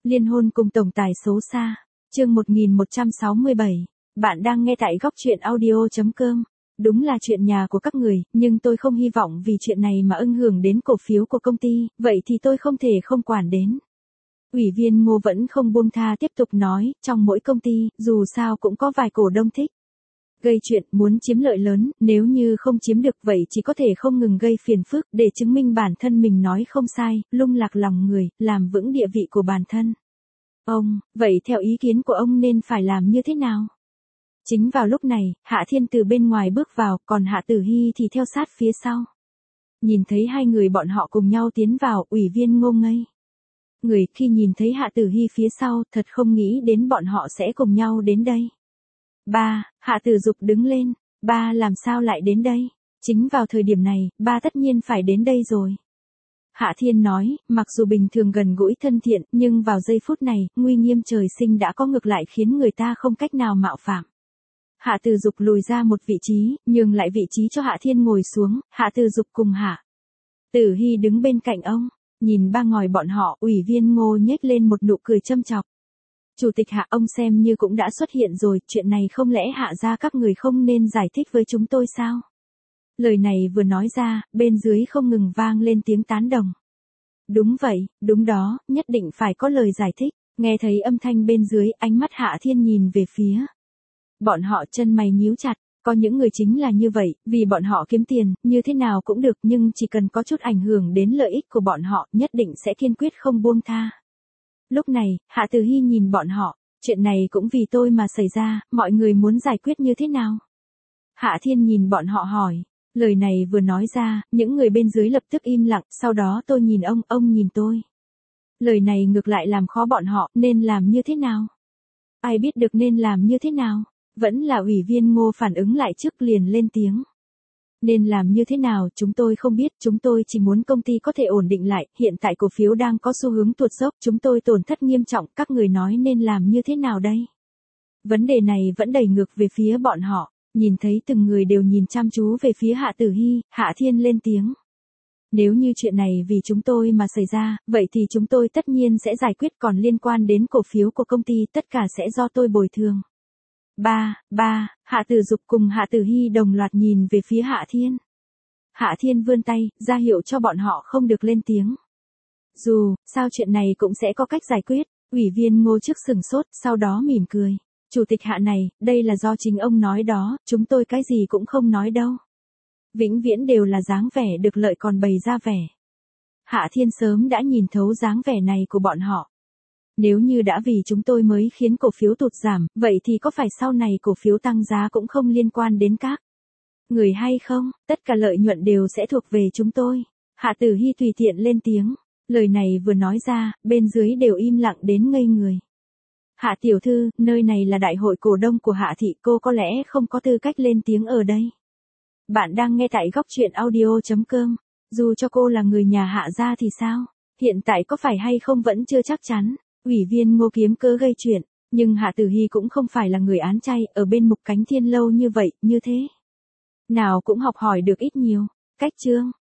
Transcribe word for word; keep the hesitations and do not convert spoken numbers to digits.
Liên hôn cùng tổng tài xấu xa. Chương một nghìn một trăm sáu mươi bảy. Bạn đang nghe tại góc truyện audio chấm com. Đúng là chuyện nhà của các người, nhưng tôi không hy vọng vì chuyện này mà ưng hưởng đến cổ phiếu của công ty, vậy thì tôi không thể không quản đến. Ủy viên Ngô vẫn không buông tha tiếp tục nói, trong mỗi công ty, dù sao cũng có vài cổ đông thích gây chuyện, muốn chiếm lợi lớn, nếu như không chiếm được vậy chỉ có thể không ngừng gây phiền phức để chứng minh bản thân mình nói không sai, lung lạc lòng người, làm vững địa vị của bản thân. Ông, vậy theo ý kiến của ông nên phải làm như thế nào? Chính vào lúc này, Hạ Thiên từ bên ngoài bước vào, còn Hạ Tử Hy thì theo sát phía sau. Nhìn thấy hai người bọn họ cùng nhau tiến vào, Ủy viên Ngô ngây người khi nhìn thấy Hạ Tử Hy phía sau, thật không nghĩ đến bọn họ sẽ cùng nhau đến đây. Ba, Hạ Tử Dục đứng lên, ba làm sao lại đến đây? Chính vào thời điểm này, ba tất nhiên phải đến đây rồi. Hạ Thiên nói, mặc dù bình thường gần gũi thân thiện, nhưng vào giây phút này, nguy nghiêm trời sinh đã có ngược lại khiến người ta không cách nào mạo phạm. Hạ Tử Dục lùi ra một vị trí, nhường lại vị trí cho Hạ Thiên ngồi xuống, Hạ Tử Dục cùng Hạ Tử Hy đứng bên cạnh ông, nhìn ba ngòi bọn họ, Ủy viên Ngô nhếch lên một nụ cười châm chọc. Chủ tịch Hạ, ông xem như cũng đã xuất hiện rồi, chuyện này không lẽ Hạ gia các người không nên giải thích với chúng tôi sao? Lời này vừa nói ra, bên dưới không ngừng vang lên tiếng tán đồng. Đúng vậy, đúng đó, nhất định phải có lời giải thích. Nghe thấy âm thanh bên dưới, ánh mắt Hạ Thiên nhìn về phía bọn họ, chân mày nhíu chặt. Có những người chính là như vậy, vì bọn họ kiếm tiền, như thế nào cũng được, nhưng chỉ cần có chút ảnh hưởng đến lợi ích của bọn họ, nhất định sẽ kiên quyết không buông tha. Lúc này, Hạ Tử Hy nhìn bọn họ, chuyện này cũng vì tôi mà xảy ra, mọi người muốn giải quyết như thế nào? Hạ Thiên nhìn bọn họ hỏi, lời này vừa nói ra, những người bên dưới lập tức im lặng, sau đó tôi nhìn ông, ông nhìn tôi. Lời này ngược lại làm khó bọn họ, nên làm như thế nào? Ai biết được nên làm như thế nào? Vẫn là Ủy viên Ngô phản ứng lại trước liền lên tiếng. Nên làm như thế nào chúng tôi không biết, chúng tôi chỉ muốn công ty có thể ổn định lại, hiện tại cổ phiếu đang có xu hướng tuột dốc, chúng tôi tổn thất nghiêm trọng, các người nói nên làm như thế nào đây? Vấn đề này vẫn đẩy ngược về phía bọn họ, nhìn thấy từng người đều nhìn chăm chú về phía Hạ Tử Hy, Hạ Thiên lên tiếng. Nếu như chuyện này vì chúng tôi mà xảy ra, vậy thì chúng tôi tất nhiên sẽ giải quyết, còn liên quan đến cổ phiếu của công ty tất cả sẽ do tôi bồi thường. Ba, ba, Hạ Tử Dục cùng Hạ Tử Hy đồng loạt nhìn về phía Hạ Thiên. Hạ Thiên vươn tay, ra hiệu cho bọn họ không được lên tiếng. Dù, sao chuyện này cũng sẽ có cách giải quyết, Ủy viên Ngô trước sừng sốt, sau đó mỉm cười. Chủ tịch Hạ này, đây là do chính ông nói đó, chúng tôi cái gì cũng không nói đâu. Vĩnh viễn đều là dáng vẻ được lợi còn bày ra vẻ. Hạ Thiên sớm đã nhìn thấu dáng vẻ này của bọn họ. Nếu như đã vì chúng tôi mới khiến cổ phiếu tụt giảm, vậy thì có phải sau này cổ phiếu tăng giá cũng không liên quan đến các người hay không? Tất cả lợi nhuận đều sẽ thuộc về chúng tôi. Hạ Tử Hy tùy tiện lên tiếng. Lời này vừa nói ra, bên dưới đều im lặng đến ngây người. Hạ tiểu thư, nơi này là đại hội cổ đông của Hạ thị, cô có lẽ không có tư cách lên tiếng ở đây. Bạn đang nghe tại góc truyện audio chấm com. Dù cho cô là người nhà Hạ gia thì sao? Hiện tại có phải hay không vẫn chưa chắc chắn. Ủy viên Ngô kiếm cớ gây chuyện, nhưng Hạ Tử Hy cũng không phải là người án chay, ở bên Mục Cánh Thiên lâu như vậy, như thế nào cũng học hỏi được ít nhiều. Cách chương